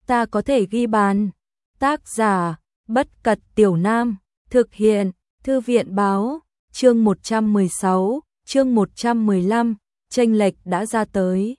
ta có thể ghi bàn. Tác giả, Bất Cật Tiểu Nam, thực hiện, Thư viện Báo, chương 116, chương 115, chênh lệch đã ra tới.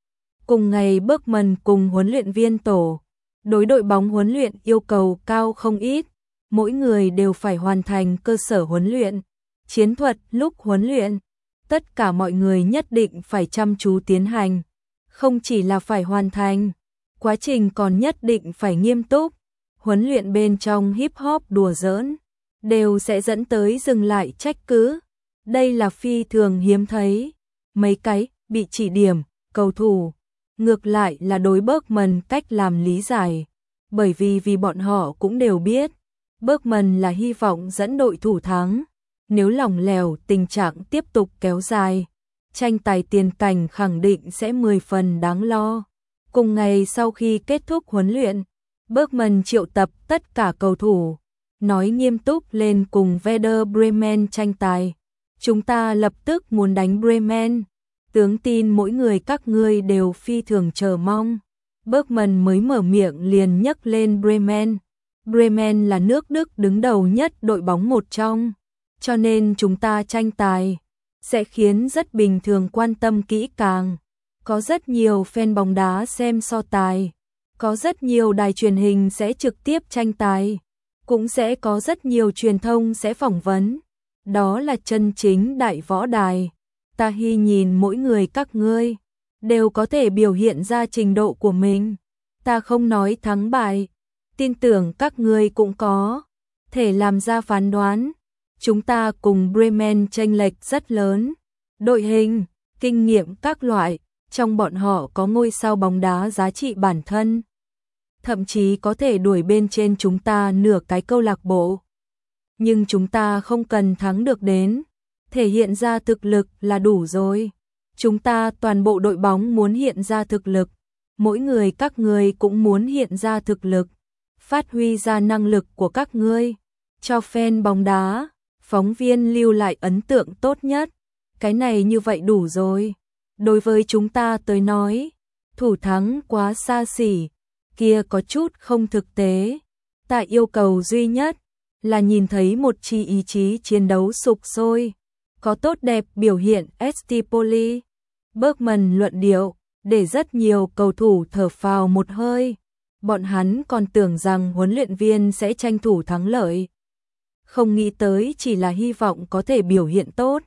Cùng ngày Bergman cùng huấn luyện viên tổ, đối đội bóng huấn luyện yêu cầu cao không ít, mỗi người đều phải hoàn thành cơ sở huấn luyện, chiến thuật lúc huấn luyện. Tất cả mọi người nhất định phải chăm chú tiến hành, không chỉ là phải hoàn thành, quá trình còn nhất định phải nghiêm túc. Huấn luyện bên trong hip hop đùa giỡn, đều sẽ dẫn tới dừng lại trách cứ. Đây là phi thường hiếm thấy. Mấy cái bị chỉ điểm, cầu thủ, ngược lại là đối Bergman cách làm lý giải. Bởi vì bọn họ cũng đều biết, Bergman là hy vọng dẫn đội thủ thắng. Nếu lỏng lẻo tình trạng tiếp tục kéo dài, tranh tài tiền cảnh khẳng định sẽ 10 phần đáng lo. Cùng ngày sau khi kết thúc huấn luyện, Bergman triệu tập tất cả cầu thủ, nói nghiêm túc lên cùng Werder Bremen tranh tài. Chúng ta lập tức muốn đánh Bremen, tướng tin mỗi người các ngươi đều phi thường chờ mong. Bergman mới mở miệng liền nhắc lên Bremen. Bremen là nước Đức đứng đầu nhất đội bóng một trong, cho nên chúng ta tranh tài sẽ khiến rất bình thường quan tâm kỹ càng. Có rất nhiều fan bóng đá xem so tài, có rất nhiều đài truyền hình sẽ trực tiếp tranh tài, cũng sẽ có rất nhiều truyền thông sẽ phỏng vấn. Đó là chân chính đại võ đài. Ta hy nhìn mỗi người các ngươi đều có thể biểu hiện ra trình độ của mình. Ta không nói thắng bại, tin tưởng các ngươi cũng có thể làm ra phán đoán. Chúng ta cùng Bremen chênh lệch rất lớn, đội hình, kinh nghiệm các loại, trong bọn họ có ngôi sao bóng đá giá trị bản thân, thậm chí có thể đuổi bên trên chúng ta nửa cái câu lạc bộ. Nhưng chúng ta không cần thắng được đến, thể hiện ra thực lực là đủ rồi. Chúng ta toàn bộ đội bóng muốn hiện ra thực lực, mỗi người các ngươi cũng muốn hiện ra thực lực, phát huy ra năng lực của các ngươi, cho fan bóng đá, phóng viên lưu lại ấn tượng tốt nhất. Cái này như vậy đủ rồi. Đối với chúng ta tới nói, thủ thắng quá xa xỉ, kia có chút không thực tế. Ta yêu cầu duy nhất là nhìn thấy một chi ý chí chiến đấu sục sôi, có tốt đẹp biểu hiện. ST Poli, Bergman luận điệu, để rất nhiều cầu thủ thở phào một hơi. Bọn hắn còn tưởng rằng huấn luyện viên sẽ tranh thủ thắng lợi, không nghĩ tới chỉ là hy vọng có thể biểu hiện tốt.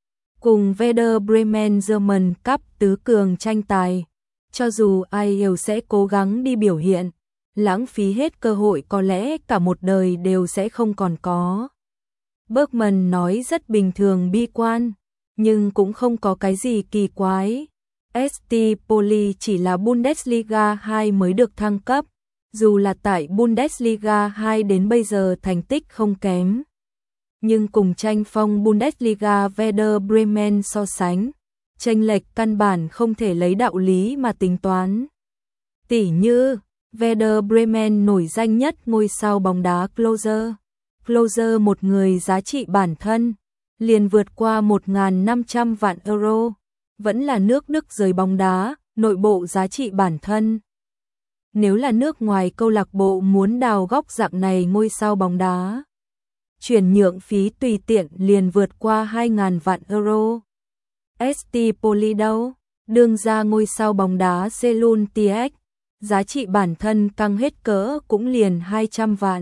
Cùng Werder Bremen German Cup tứ cường tranh tài, cho dù ai đều sẽ cố gắng đi biểu hiện, lãng phí hết cơ hội có lẽ cả một đời đều sẽ không còn có. Bergman nói rất bình thường bi quan, nhưng cũng không có cái gì kỳ quái. ST Poli chỉ là Bundesliga 2 mới được thăng cấp, dù là tại Bundesliga 2 đến bây giờ thành tích không kém. Nhưng cùng tranh phong Bundesliga Werder Bremen so sánh, chênh lệch căn bản không thể lấy đạo lý mà tính toán. Tỉ như, Werder Bremen nổi danh nhất ngôi sao bóng đá Klose. Klose một người giá trị bản thân liền vượt qua 1.500 vạn euro, vẫn là nước Đức giới bóng đá, nội bộ giá trị bản thân. Nếu là nước ngoài câu lạc bộ muốn đào góc dạng này ngôi sao bóng đá, chuyển nhượng phí tùy tiện liền vượt qua 2.000 vạn euro. ST Poli đâu, đương ra ngôi sao bóng đá Selun TX, giá trị bản thân căng hết cỡ cũng liền 200 vạn.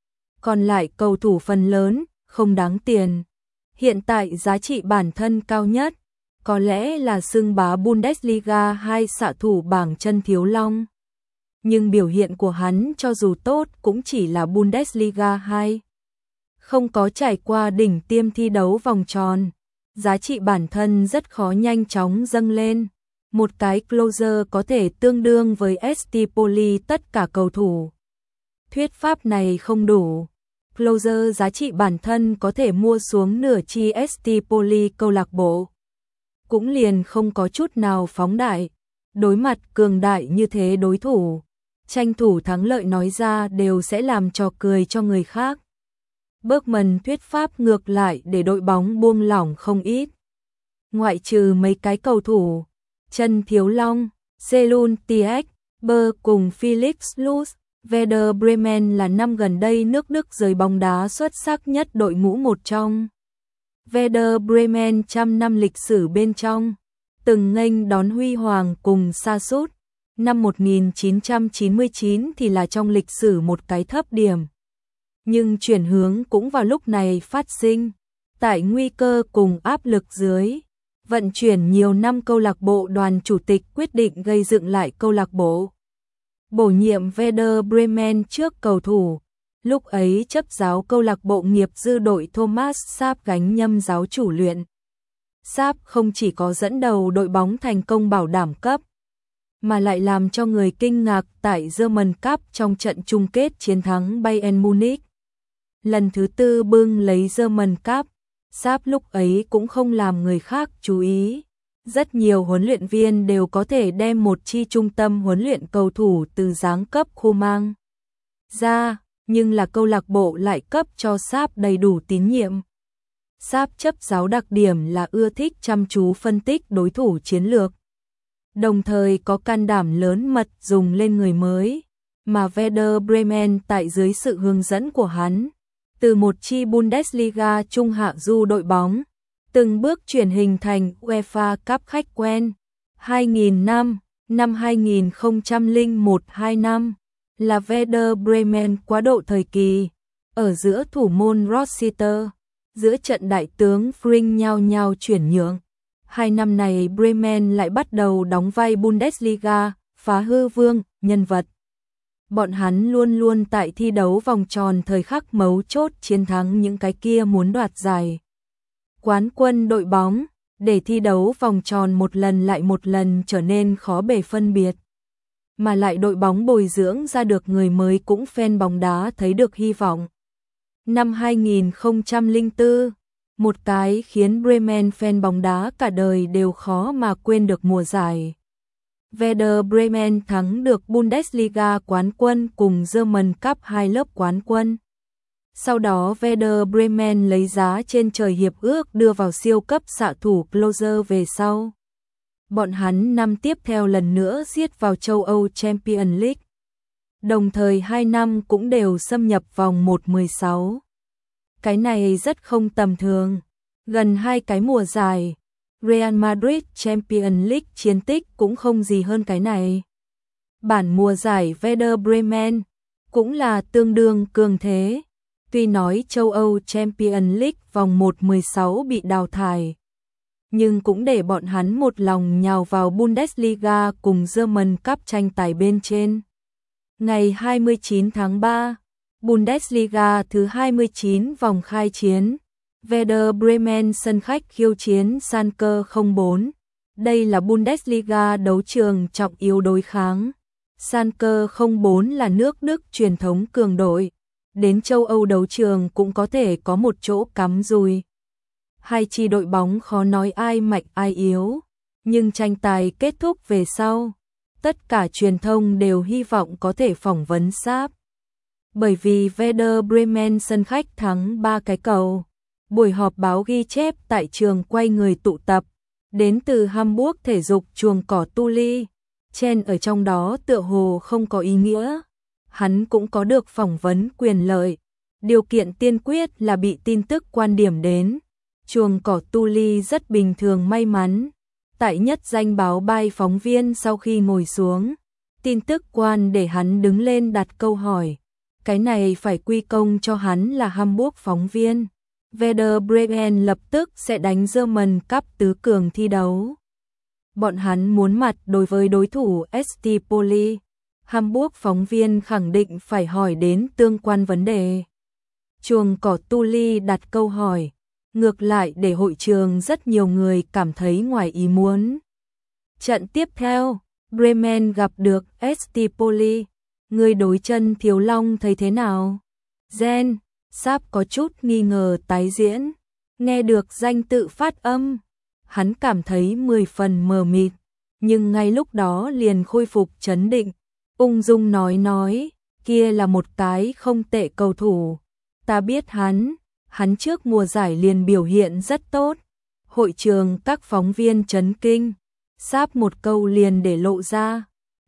Còn lại cầu thủ phần lớn, không đáng tiền. Hiện tại giá trị bản thân cao nhất, có lẽ là xưng bá Bundesliga 2 xạ thủ bảng chân Thiếu Long. Nhưng biểu hiện của hắn cho dù tốt cũng chỉ là Bundesliga 2. Không có trải qua đỉnh tiêm thi đấu vòng tròn, giá trị bản thân rất khó nhanh chóng dâng lên. Một cái Klose có thể tương đương với ST Poli tất cả cầu thủ. Thuyết pháp này không đủ. Klose giá trị bản thân có thể mua xuống nửa chi ST Poli câu lạc bộ, cũng liền không có chút nào phóng đại. Đối mặt cường đại như thế đối thủ, tranh thủ thắng lợi nói ra đều sẽ làm trò cười cho người khác. Bergman thuyết pháp ngược lại để đội bóng buông lỏng không ít. Ngoại trừ mấy cái cầu thủ, chân Thiếu Long, Selun TX, Bơ cùng Felix Luz. Werder Bremen là năm gần đây nước Đức giới bóng đá xuất sắc nhất đội ngũ một trong. Werder Bremen trăm năm lịch sử bên trong, từng nghênh đón huy hoàng cùng sa sút. Năm 1999 thì là trong lịch sử một cái thấp điểm. Nhưng chuyển hướng cũng vào lúc này phát sinh. Tại nguy cơ cùng áp lực dưới, vận chuyển nhiều năm câu lạc bộ đoàn chủ tịch quyết định gây dựng lại câu lạc bộ. Bổ nhiệm Werder Bremen trước cầu thủ. Lúc ấy chấp giáo câu lạc bộ nghiệp dư đội Thomas Sapp gánh nhâm giáo chủ luyện. Sapp không chỉ có dẫn đầu đội bóng thành công bảo đảm cấp, mà lại làm cho người kinh ngạc tại German Cup trong trận chung kết chiến thắng Bayern Munich. Lần thứ 4 bưng lấy German Cup, Sapp lúc ấy cũng không làm người khác chú ý. Rất nhiều huấn luyện viên đều có thể đem một chi trung tâm huấn luyện cầu thủ từ giáng cấp khu mang ra, nhưng là câu lạc bộ lại cấp cho Sapp đầy đủ tín nhiệm. Sapp chấp giáo đặc điểm là ưa thích chăm chú phân tích đối thủ chiến lược, đồng thời có can đảm lớn mật dùng lên người mới, mà Werder Bremen tại dưới sự hướng dẫn của hắn, từ một chi Bundesliga trung hạ du đội bóng, từng bước chuyển hình thành UEFA Cup khách quen. 2000 năm 2001-2 năm là Werder Bremen quá độ thời kỳ, ở giữa thủ môn Rositer, giữa trận đại tướng Frink nhao nhao chuyển nhượng. 2 năm này Bremen lại bắt đầu đóng vai Bundesliga, phá hư vương, nhân vật. Bọn hắn luôn luôn tại thi đấu vòng tròn thời khắc mấu chốt chiến thắng những cái kia muốn đoạt giải quán quân đội bóng, để thi đấu vòng tròn một lần lại một lần trở nên khó bề phân biệt. Mà lại đội bóng bồi dưỡng ra được người mới cũng fan bóng đá thấy được hy vọng. Năm 2004, một cái khiến Bremen fan bóng đá cả đời đều khó mà quên được mùa giải. Werder Bremen thắng được Bundesliga quán quân cùng German Cup 2 lớp quán quân. Sau đó Werder Bremen lấy giá trên trời hiệp ước đưa vào siêu cấp xạ thủ Klose về sau. Bọn hắn năm tiếp theo lần nữa giết vào châu Âu Champions League. Đồng thời 2 năm cũng đều xâm nhập vòng 1/16. Cái này rất không tầm thường. Gần 2 cái mùa giải, Real Madrid Champions League chiến tích cũng không gì hơn cái này. Bản mùa giải Werder Bremen cũng là tương đương cường thế. Tuy nói châu Âu Champions League vòng 1/16 bị đào thải, nhưng cũng để bọn hắn một lòng nhào vào Bundesliga cùng German Cup tranh tài bên trên. Ngày 29 tháng 3, Bundesliga thứ 29 vòng khai chiến, Werder Bremen sân khách khiêu chiến Schalke 04. Đây là Bundesliga đấu trường trọng yếu đối kháng. Schalke 04 là nước Đức truyền thống cường đội, đến châu Âu đấu trường cũng có thể có một chỗ cắm rùi. Hai chi đội bóng khó nói ai mạnh ai yếu, nhưng tranh tài kết thúc về sau, tất cả truyền thông đều hy vọng có thể phỏng vấn Sapp. Bởi vì Werder Bremen sân khách thắng 3 cái cầu. Buổi họp báo ghi chép tại trường quay người tụ tập, đến từ Hamburg thể dục chuồng cỏ Tuli, Chen ở trong đó tựa hồ không có ý nghĩa. Hắn cũng có được phỏng vấn quyền lợi. Điều kiện tiên quyết là bị tin tức quan điểm đến. Chuồng cỏ Tuli rất bình thường may mắn. Tại nhất danh báo bay phóng viên sau khi ngồi xuống, tin tức quan để hắn đứng lên đặt câu hỏi. Cái này phải quy công cho hắn là Hamburg phóng viên. Werder Bremen lập tức sẽ đánh German Cup tứ cường thi đấu. Bọn hắn muốn mặt đối với đối thủ ST Poli. Hamburg phóng viên khẳng định phải hỏi đến tương quan vấn đề. Chuồng cỏ Tuli đặt câu hỏi, ngược lại để hội trường rất nhiều người cảm thấy ngoài ý muốn. Trận tiếp theo, Bremen gặp được ST Poli. Người đối chân Thiếu Long thấy thế nào? Gen, Sapp có chút nghi ngờ tái diễn. Nghe được danh tự phát âm, hắn cảm thấy 10 phần mờ mịt, nhưng ngay lúc đó liền khôi phục trấn định. Ung dung nói, kia là một cái không tệ cầu thủ. Ta biết hắn trước mùa giải liền biểu hiện rất tốt. Hội trường các phóng viên chấn kinh. Sapp một câu liền để lộ ra.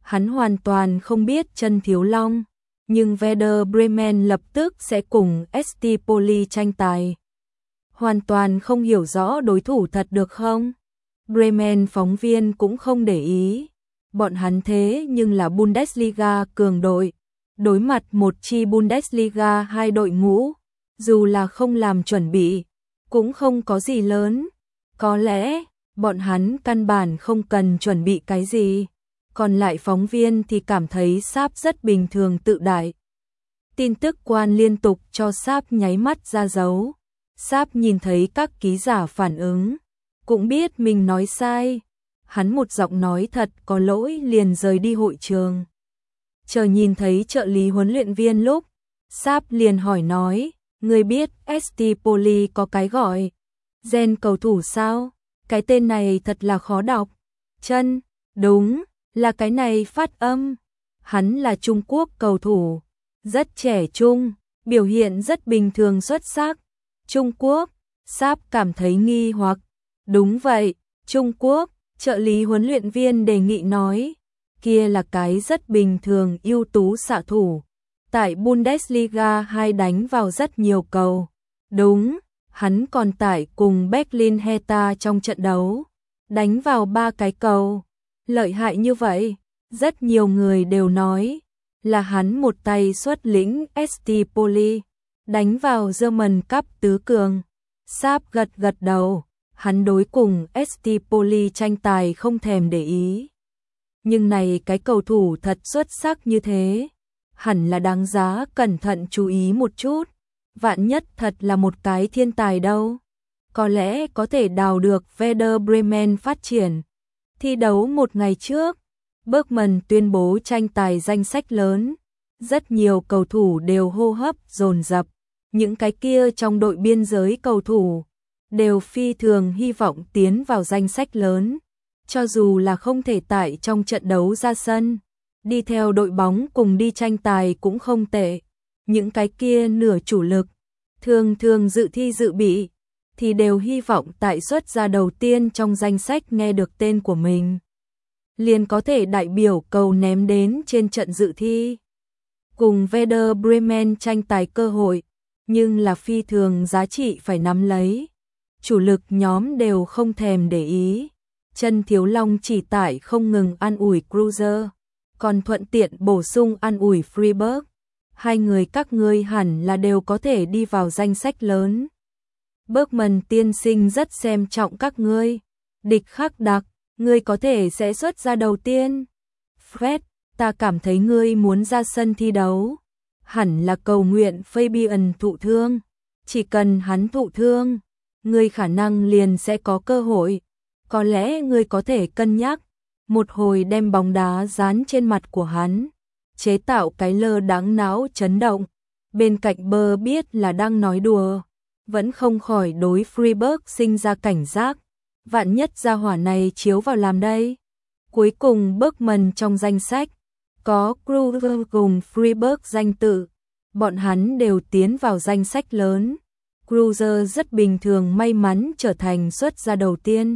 Hắn hoàn toàn không biết Chân Thiếu Long, nhưng Werder Bremen lập tức sẽ cùng ST Poli tranh tài. Hoàn toàn không hiểu rõ đối thủ thật được không? Bremen phóng viên cũng không để ý. Bọn hắn thế nhưng là Bundesliga cường đội. Đối mặt một chi Bundesliga hai đội ngũ, dù là không làm chuẩn bị, cũng không có gì lớn. Có lẽ, bọn hắn căn bản không cần chuẩn bị cái gì. Còn lại phóng viên thì cảm thấy Sáp rất bình thường tự đại. Tin tức quan liên tục cho Sáp nháy mắt ra dấu. Sáp nhìn thấy các ký giả phản ứng, cũng biết mình nói sai. Hắn một giọng nói thật có lỗi liền rời đi hội trường. Chờ nhìn thấy trợ lý huấn luyện viên lúc, Sáp liền hỏi nói, người biết ST Poli có cái gọi gen cầu thủ sao? Cái tên này thật là khó đọc. Chân, đúng, là cái này phát âm. Hắn là Trung Quốc cầu thủ, rất trẻ trung, biểu hiện rất bình thường xuất sắc. Trung Quốc, Sáp cảm thấy nghi hoặc. Đúng vậy, Trung Quốc, trợ lý huấn luyện viên đề nghị nói. Kia là cái rất bình thường ưu tú xạ thủ. Tại Bundesliga 2 đánh vào rất nhiều cầu. Đúng, hắn còn tại cùng Berlin Hertha trong trận đấu. Đánh vào 3 cái cầu. Lợi hại như vậy, rất nhiều người đều nói là hắn một tay xuất lĩnh ST Poli, đánh vào German Cup tứ cường. Sáp gật gật đầu, hắn đối cùng ST Poli tranh tài không thèm để ý. Nhưng này cái cầu thủ thật xuất sắc như thế, hẳn là đáng giá cẩn thận chú ý một chút. Vạn nhất thật là một cái thiên tài đâu. Có lẽ có thể đào được Werder Bremen phát triển. Thi đấu một ngày trước, Bergman tuyên bố tranh tài danh sách lớn. Rất nhiều cầu thủ đều hô hấp dồn dập. Những cái kia trong đội biên giới cầu thủ đều phi thường hy vọng tiến vào danh sách lớn. Cho dù là không thể tại trong trận đấu ra sân, đi theo đội bóng cùng đi tranh tài cũng không tệ. Những cái kia nửa chủ lực, thường thường dự thi dự bị, thì đều hy vọng tại xuất ra đầu tiên trong danh sách nghe được tên của mình, liền có thể đại biểu cầu ném đến trên trận dự thi. Cùng Werder Bremen tranh tài cơ hội, nhưng là phi thường giá trị phải nắm lấy. Chủ lực nhóm đều không thèm để ý. Chân Thiếu Long chỉ tải không ngừng an ủi Cruiser, còn thuận tiện bổ sung an ủi Freiburg. Hai người các ngươi hẳn là đều có thể đi vào danh sách lớn. Bergman tiên sinh rất xem trọng các ngươi. Địch khắc đặc, ngươi có thể sẽ xuất ra đầu tiên. Fred, ta cảm thấy ngươi muốn ra sân thi đấu. Hẳn là cầu nguyện Fabian thụ thương. Chỉ cần hắn thụ thương, ngươi khả năng liền sẽ có cơ hội. Có lẽ ngươi có thể cân nhắc một hồi đem bóng đá dán trên mặt của hắn, chế tạo cái lơ đáng não chấn động. Bên cạnh Bơ biết là đang nói đùa, vẫn không khỏi đối Freiburg sinh ra cảnh giác. Vạn nhất gia hỏa này chiếu vào làm đây. Cuối cùng Bergman trong danh sách có Kruger cùng Freiburg danh tự, bọn hắn đều tiến vào danh sách lớn. Kruger rất bình thường may mắn trở thành xuất ra đầu tiên.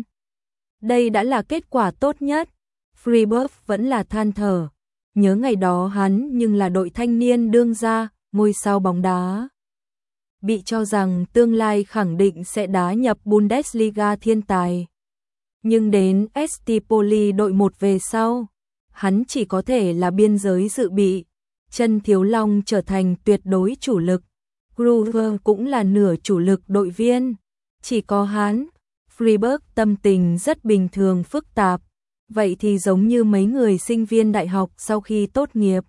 Đây đã là kết quả tốt nhất. Freiburg vẫn là than thở. Nhớ ngày đó hắn nhưng là đội thanh niên đương gia, ngôi sao bóng đá. Bị cho rằng tương lai khẳng định sẽ đá nhập Bundesliga thiên tài. Nhưng đến ST Poli đội 1 về sau, hắn chỉ có thể là biên giới dự bị. Chân Thiếu Long trở thành tuyệt đối chủ lực. Kruger cũng là nửa chủ lực đội viên. Chỉ có hắn. Freiburg tâm tình rất bình thường phức tạp. Vậy thì giống như mấy người sinh viên đại học sau khi tốt nghiệp.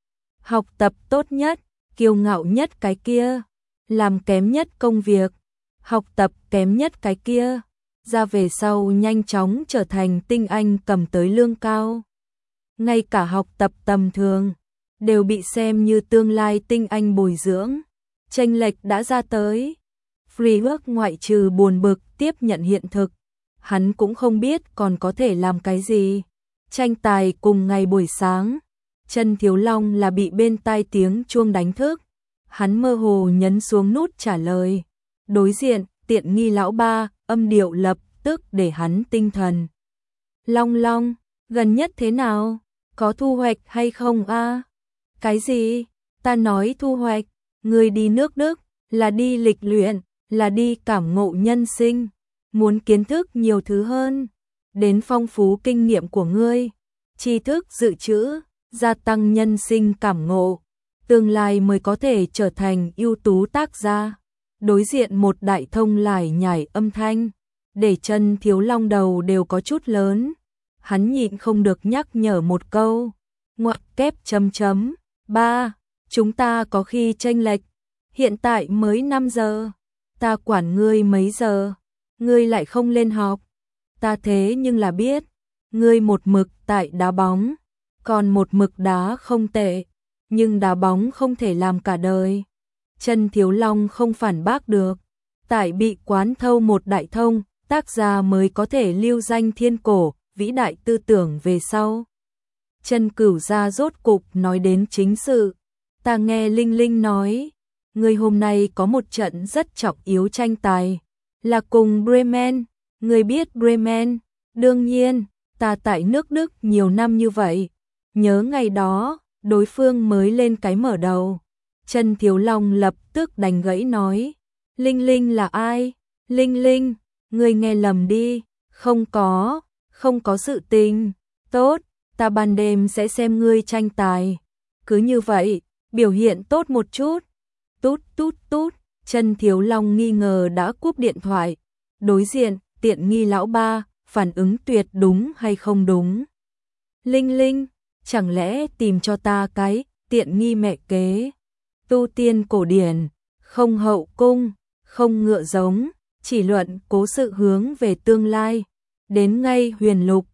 Học tập tốt nhất, kiêu ngạo nhất cái kia. Làm kém nhất công việc, học tập kém nhất cái kia. Ra về sau nhanh chóng trở thành tinh anh cầm tới lương cao. Ngay cả học tập tầm thường, đều bị xem như tương lai tinh anh bồi dưỡng. Chênh lệch đã ra tới. Freiburg ngoại trừ buồn bực tiếp nhận hiện thực, hắn cũng không biết còn có thể làm cái gì. Tranh tài cùng ngày buổi sáng, Chân Thiếu Long là bị bên tai tiếng chuông đánh thức. Hắn mơ hồ nhấn xuống nút trả lời. Đối diện, tiện nghi lão ba, âm điệu lập tức để hắn tinh thần. Long Long, gần nhất thế nào? có thu hoạch hay không a? Cái gì? Ta nói thu hoạch, ngươi đi nước Đức, là đi lịch luyện, là đi cảm ngộ nhân sinh, muốn kiến thức nhiều thứ hơn, đến phong phú kinh nghiệm của ngươi, tri thức dự trữ, gia tăng nhân sinh cảm ngộ, tương lai mới có thể trở thành ưu tú tác gia. Đối diện một đại thông lải nhải âm thanh, để Chân Thiếu Long đầu đều có chút lớn. Hắn nhịn không được nhắc nhở một câu, ngoặc kép chấm chấm, 3, chúng ta có khi chênh lệch, hiện tại mới 5 giờ, ta quản ngươi mấy giờ, ngươi lại không lên học, ta thế nhưng là biết, ngươi một mực tại đá bóng, còn một mực đá không tệ, nhưng đá bóng không thể làm cả đời. Chân Thiếu Long không phản bác được, tại bị quán thâu một đại thông, tác gia mới có thể lưu danh thiên cổ, vĩ đại tư tưởng về sau. Chân Cửu gia rốt cục nói đến chính sự, ta nghe Linh Linh nói, ngươi hôm nay có một trận rất trọng yếu tranh tài, là cùng Bremen, ngươi biết Bremen, đương nhiên, ta tại nước Đức nhiều năm như vậy, nhớ ngày đó, đối phương mới lên cái mở đầu. Chân Thiếu Long lập tức đánh gãy nói, Linh Linh là ai? Linh Linh, ngươi nghe lầm đi, không có sự tình, tốt, ta ban đêm sẽ xem ngươi tranh tài. Cứ như vậy, biểu hiện tốt một chút. Tút tút tút, Chân Thiếu Long nghi ngờ đã cúp điện thoại. Đối diện, tiện nghi lão ba, phản ứng tuyệt đúng hay không đúng? Linh Linh, chẳng lẽ tìm cho ta cái tiện nghi mẹ kế? Tu tiên cổ điển, không hậu cung, không ngựa giống, chỉ luận cố sự hướng về tương lai. Đến ngay huyền lục,